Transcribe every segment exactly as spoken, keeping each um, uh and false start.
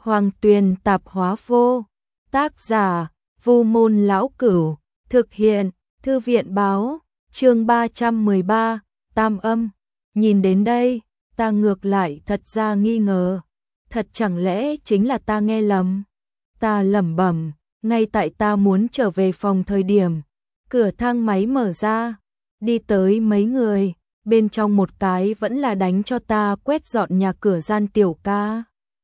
Hoàng Tuyền tạp hóa vô. Tác giả, Vu Môn Lão Cửu. Thực hiện, Thư viện báo. Chương ba trăm mười ba, Tam âm. Nhìn đến đây, ta ngược lại thật ra nghi ngờ. Thật chẳng lẽ chính là ta nghe lầm? Ta lẩm bẩm, ngay tại ta muốn trở về phòng thời điểm, cửa thang máy mở ra, đi tới mấy người, bên trong một cái vẫn là đánh cho ta quét dọn nhà cửa gian tiểu ca.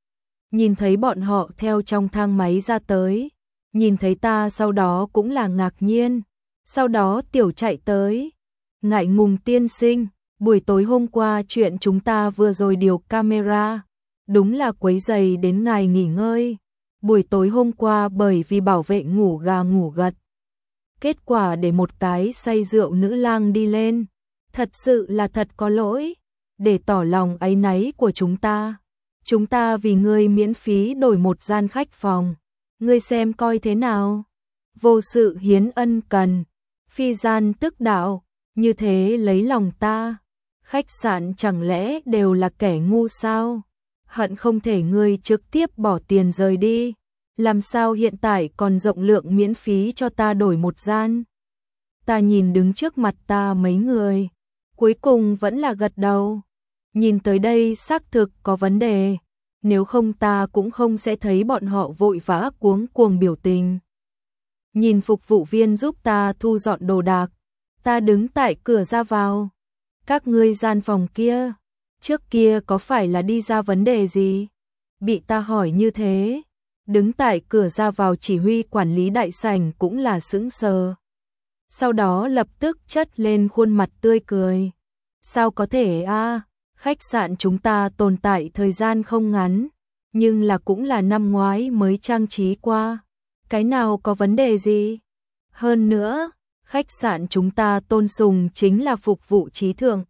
Nhìn thấy bọn họ theo trong thang máy ra tới, nhìn thấy ta sau đó cũng là ngạc nhiên, sau đó tiểu chạy tới. Ngại ngùng tiên sinh, buổi tối hôm qua chuyện chúng ta vừa rồi điều camera, đúng là quấy rầy đến ngài nghỉ ngơi. Buổi tối hôm qua bởi vì bảo vệ ngủ gà ngủ gật, kết quả để một cái say rượu nữ lang đi lên, thật sự là thật có lỗi, để tỏ lòng áy náy của chúng ta. Chúng ta vì ngươi miễn phí đổi một gian khách phòng, ngươi xem coi thế nào. Vô sự hiến ân cần, phi gian tức đạo, như thế lấy lòng ta. Khách sạn chẳng lẽ đều là kẻ ngu sao? Hận không thể ngươi trực tiếp bỏ tiền rời đi, làm sao hiện tại còn rộng lượng miễn phí cho ta đổi một gian. Ta nhìn đứng trước mặt ta mấy người, cuối cùng vẫn là gật đầu. Nhìn tới đây xác thực có vấn đề, nếu không ta cũng không sẽ thấy bọn họ vội vã cuống cuồng biểu tình. Nhìn phục vụ viên giúp ta thu dọn đồ đạc, ta đứng tại cửa ra vào. Các ngươi gian phòng kia, trước kia có phải là đi ra vấn đề gì? Bị ta hỏi như thế, đứng tại cửa ra vào chỉ huy quản lý đại sảnh cũng là sững sờ. Sau đó lập tức chất lên khuôn mặt tươi cười. Sao có thể a? À? Khách sạn chúng ta tồn tại thời gian không ngắn, nhưng là cũng là năm ngoái mới trang trí qua. Cái nào có vấn đề gì? Hơn nữa, khách sạn chúng ta tôn sùng chính là phục vụ trí thượng.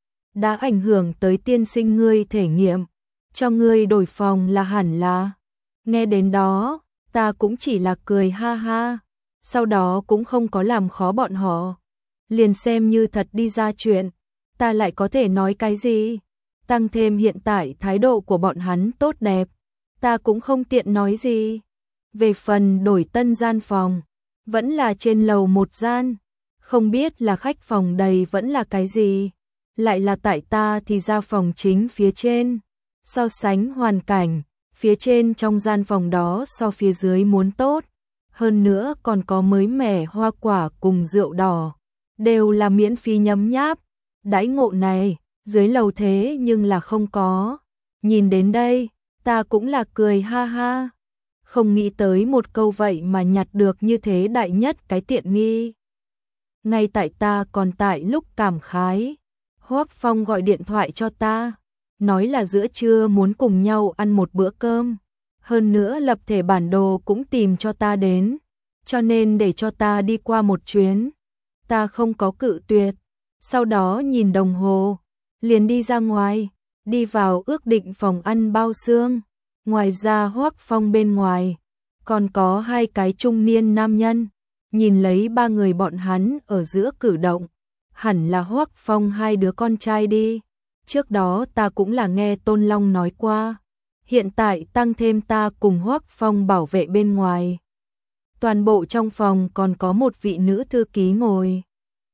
Đã ảnh hưởng tới tiên sinh ngươi thể nghiệm, cho ngươi đổi phòng là hẳn là. Nghe đến đó, ta cũng chỉ là cười ha ha, sau đó cũng không có làm khó bọn họ. Liền xem như thật đi ra chuyện, ta lại có thể nói cái gì? Tăng thêm hiện tại thái độ của bọn hắn tốt đẹp, ta cũng không tiện nói gì. Về phần đổi tân gian phòng, vẫn là trên lầu một gian, không biết là khách phòng đầy vẫn là cái gì. Lại là tại ta thì ra phòng chính phía trên, so sánh hoàn cảnh, phía trên trong gian phòng đó so phía dưới muốn tốt, hơn nữa còn có mới mẻ hoa quả cùng rượu đỏ, đều là miễn phí nhấm nháp. Đãi ngộ này, dưới lầu thế nhưng là không có. Nhìn đến đây, ta cũng là cười ha ha, không nghĩ tới một câu vậy mà nhặt được như thế đại nhất cái tiện nghi. Ngay tại ta còn tại lúc cảm khái, Hoắc Phong gọi điện thoại cho ta, nói là giữa trưa muốn cùng nhau ăn một bữa cơm, hơn nữa lập thể bản đồ cũng tìm cho ta đến, cho nên để cho ta đi qua một chuyến. Ta không có cự tuyệt, sau đó nhìn đồng hồ, liền đi ra ngoài, đi vào ước định phòng ăn bao xương. Ngoài ra Hoắc Phong bên ngoài, còn có hai cái trung niên nam nhân, nhìn lấy ba người bọn hắn ở giữa cử động. Hẳn là Hoắc Phong hai đứa con trai đi. Trước đó ta cũng là nghe Tôn Long nói qua. Hiện tại tăng thêm ta cùng Hoắc Phong bảo vệ bên ngoài. Toàn bộ trong phòng còn có một vị nữ thư ký ngồi.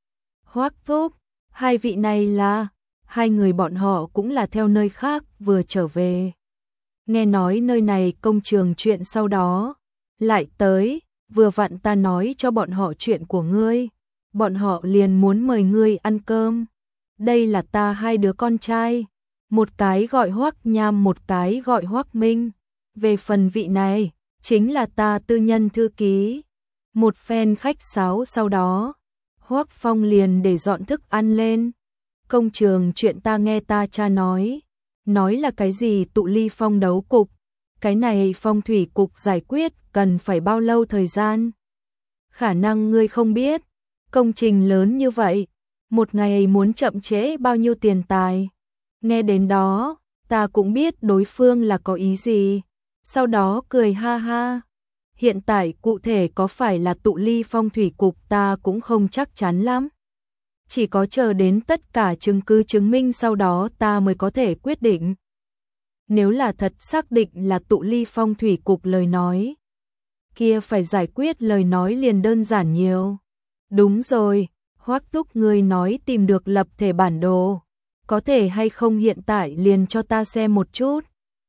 Hoắc thúc, hai vị này là, hai người bọn họ cũng là theo nơi khác vừa trở về. Nghe nói nơi này công trường chuyện sau đó, lại tới, vừa vặn ta nói cho bọn họ chuyện của ngươi. Bọn họ liền muốn mời ngươi ăn cơm. Đây là ta hai đứa con trai, một cái gọi Hoắc Nham, một cái gọi Hoắc Minh. Về phần vị này, chính là ta tư nhân thư ký. Một phen khách sáo sau đó, Hoắc Phong liền để dọn thức ăn lên. Công trường chuyện ta nghe ta cha nói, nói là cái gì tụ ly phong đấu cục, cái này phong thủy cục giải quyết cần phải bao lâu thời gian? Khả năng ngươi không biết. Công trình lớn như vậy, một ngày muốn chậm trễ bao nhiêu tiền tài. Nghe đến đó, ta cũng biết đối phương là có ý gì, sau đó cười ha ha. Hiện tại cụ thể có phải là tụ ly phong thủy cục ta cũng không chắc chắn lắm. Chỉ có chờ đến tất cả chứng cứ chứng minh sau đó ta mới có thể quyết định. Nếu là thật xác định là tụ ly phong thủy cục lời nói, kia phải giải quyết lời nói liền đơn giản nhiều. Đúng rồi, Hoắc Thúc người nói tìm được lập thể bản đồ, có thể hay không hiện tại liền cho ta xem một chút.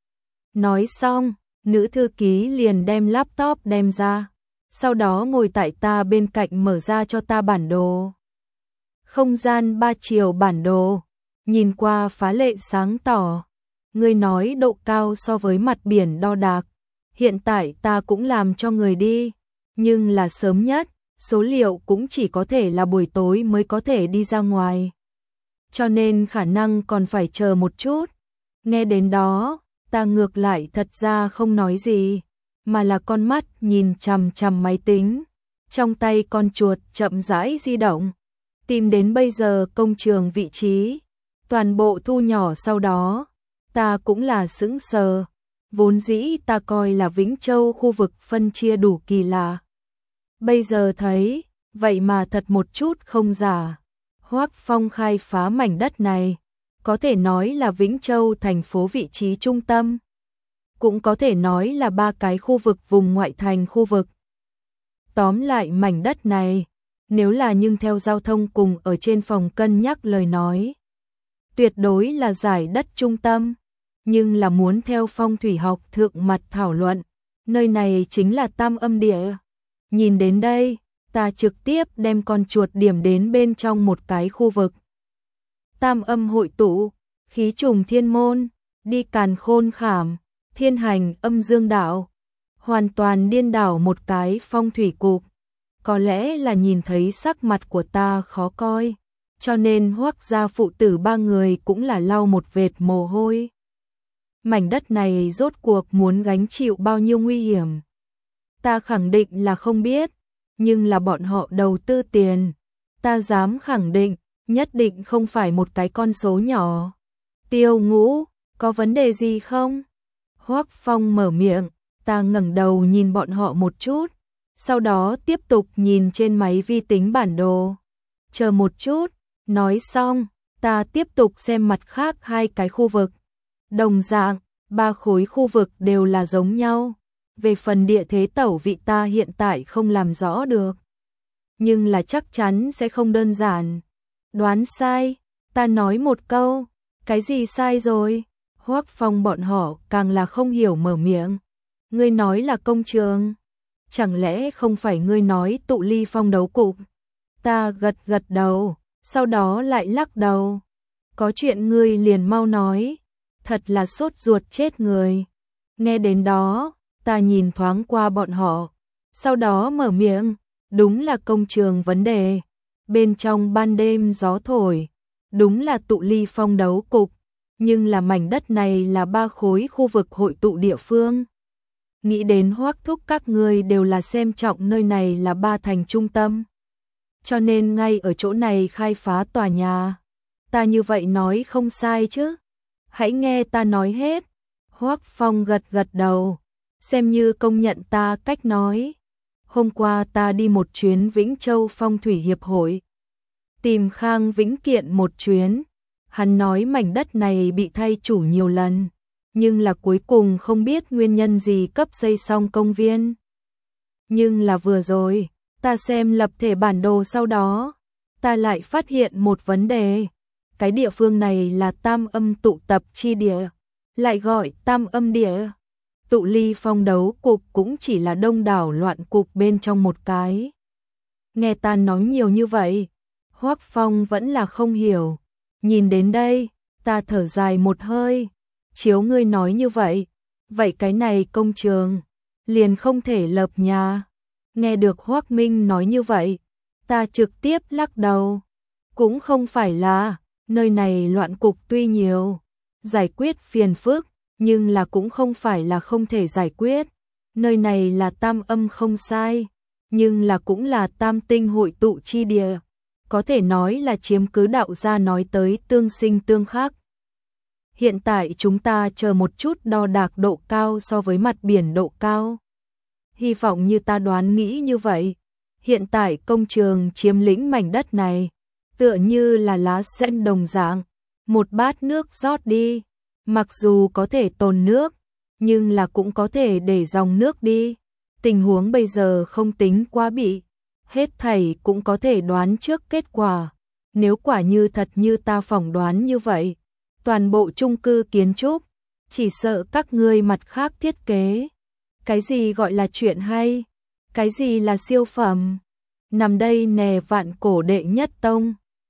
Nói xong, nữ thư ký liền đem laptop đem ra, sau đó ngồi tại ta bên cạnh mở ra cho ta bản đồ. Không gian ba chiều bản đồ, nhìn qua phá lệ sáng tỏ. Người nói độ cao so với mặt biển đo đạc, hiện tại ta cũng làm cho người đi, nhưng là sớm nhất, số liệu cũng chỉ có thể là buổi tối mới có thể đi ra ngoài. Cho nên khả năng còn phải chờ một chút. Nghe đến đó, ta ngược lại thật ra không nói gì, mà là con mắt nhìn chằm chằm máy tính, trong tay con chuột chậm rãi di động, tìm đến bây giờ công trường vị trí, toàn bộ thu nhỏ. Sau đó, ta cũng là sững sờ, vốn dĩ ta coi là Vĩnh Châu khu vực phân chia đủ kỳ lạ. Bây giờ thấy, vậy mà thật một chút không giả. Hoắc Phong khai phá mảnh đất này, có thể nói là Vĩnh Châu thành phố vị trí trung tâm, cũng có thể nói là ba cái khu vực vùng ngoại thành khu vực. Tóm lại mảnh đất này, nếu là nhưng theo giao thông cùng ở trên phòng cân nhắc lời nói, tuyệt đối là giải đất trung tâm, nhưng là muốn theo phong thủy học thượng mặt thảo luận, nơi này chính là tam âm địa. Nhìn đến đây, ta trực tiếp đem con chuột điểm đến bên trong một cái khu vực. Tam âm hội tụ, khí trùng thiên môn, đi càn khôn khảm, thiên hành âm dương đạo, hoàn toàn điên đảo một cái phong thủy cục. Có lẽ là nhìn thấy sắc mặt của ta khó coi, cho nên Hoắc gia phụ tử ba người cũng là lau một vệt mồ hôi. Mảnh đất này rốt cuộc muốn gánh chịu bao nhiêu nguy hiểm, ta khẳng định là không biết, nhưng là bọn họ đầu tư tiền, ta dám khẳng định, nhất định không phải một cái con số nhỏ. Tiêu Ngũ, có vấn đề gì không? Hoắc Phong mở miệng, ta ngẩng đầu nhìn bọn họ một chút, sau đó tiếp tục nhìn trên máy vi tính bản đồ. Chờ một chút, nói xong, ta tiếp tục xem mặt khác hai cái khu vực. Đồng dạng, ba khối khu vực đều là giống nhau. Về phần địa thế tẩu vị ta hiện tại không làm rõ được, nhưng là chắc chắn sẽ không đơn giản. Đoán sai, ta nói một câu, cái gì sai rồi? Hoắc Phong bọn họ càng là không hiểu mở miệng. Ngươi nói là công trường, chẳng lẽ không phải ngươi nói tụ ly phong đấu cục? Ta gật gật đầu, sau đó lại lắc đầu. Có chuyện ngươi liền mau nói, thật là sốt ruột chết người. Nghe đến đó, ta nhìn thoáng qua bọn họ, sau đó mở miệng, đúng là công trường vấn đề. Bên trong ban đêm gió thổi, đúng là tụ ly phong đấu cục, nhưng là mảnh đất này là ba khối khu vực hội tụ địa phương. Nghĩ đến Hoắc Thúc các người đều là xem trọng nơi này là ba thành trung tâm, cho nên ngay ở chỗ này khai phá tòa nhà. Ta như vậy nói không sai chứ? Hãy nghe ta nói hết. Hoắc Phong gật gật đầu, xem như công nhận ta cách nói. Hôm qua ta đi một chuyến Vĩnh Châu Phong Thủy Hiệp hội, tìm Khang Vĩnh Kiện một chuyến. Hắn nói mảnh đất này bị thay chủ nhiều lần, nhưng là cuối cùng không biết nguyên nhân gì cấp xây xong công viên. Nhưng là vừa rồi, ta xem lập thể bản đồ sau đó, ta lại phát hiện một vấn đề. Cái địa phương này là tam âm tụ tập chi địa, lại gọi tam âm địa. Tụ ly phong đấu cục cũng chỉ là đông đảo loạn cục bên trong một cái. Nghe ta nói nhiều như vậy, Hoắc Phong vẫn là không hiểu. Nhìn đến đây, ta thở dài một hơi. Chiếu ngươi nói như vậy, vậy cái này công trường liền không thể lập nhà. Nghe được Hoắc Minh nói như vậy, ta trực tiếp lắc đầu. Cũng không phải là, nơi này loạn cục tuy nhiều, giải quyết phiền phức, nhưng là cũng không phải là không thể giải quyết. Nơi này là tam âm không sai, nhưng là cũng là tam tinh hội tụ chi địa. Có thể nói là chiếm cứ đạo gia nói tới tương sinh tương khắc. Hiện tại chúng ta chờ một chút đo đạc độ cao so với mặt biển độ cao. Hy vọng như ta đoán nghĩ như vậy. Hiện tại công trường chiếm lĩnh mảnh đất này, tựa như là lá sen đồng dạng. Một bát nước rót đi, Mặc dù có thể tồn nước, nhưng là cũng có thể để dòng nước đi. Tình huống bây giờ không tính quá bị, hết thảy cũng có thể đoán trước kết quả. Nếu quả như thật như ta phỏng đoán như vậy, toàn bộ chung cư kiến trúc, chỉ sợ các ngươi mặt khác thiết kế. Cái gì gọi là chuyện hay? Cái gì là siêu phẩm? Nằm đây nè vạn cổ đệ nhất tông.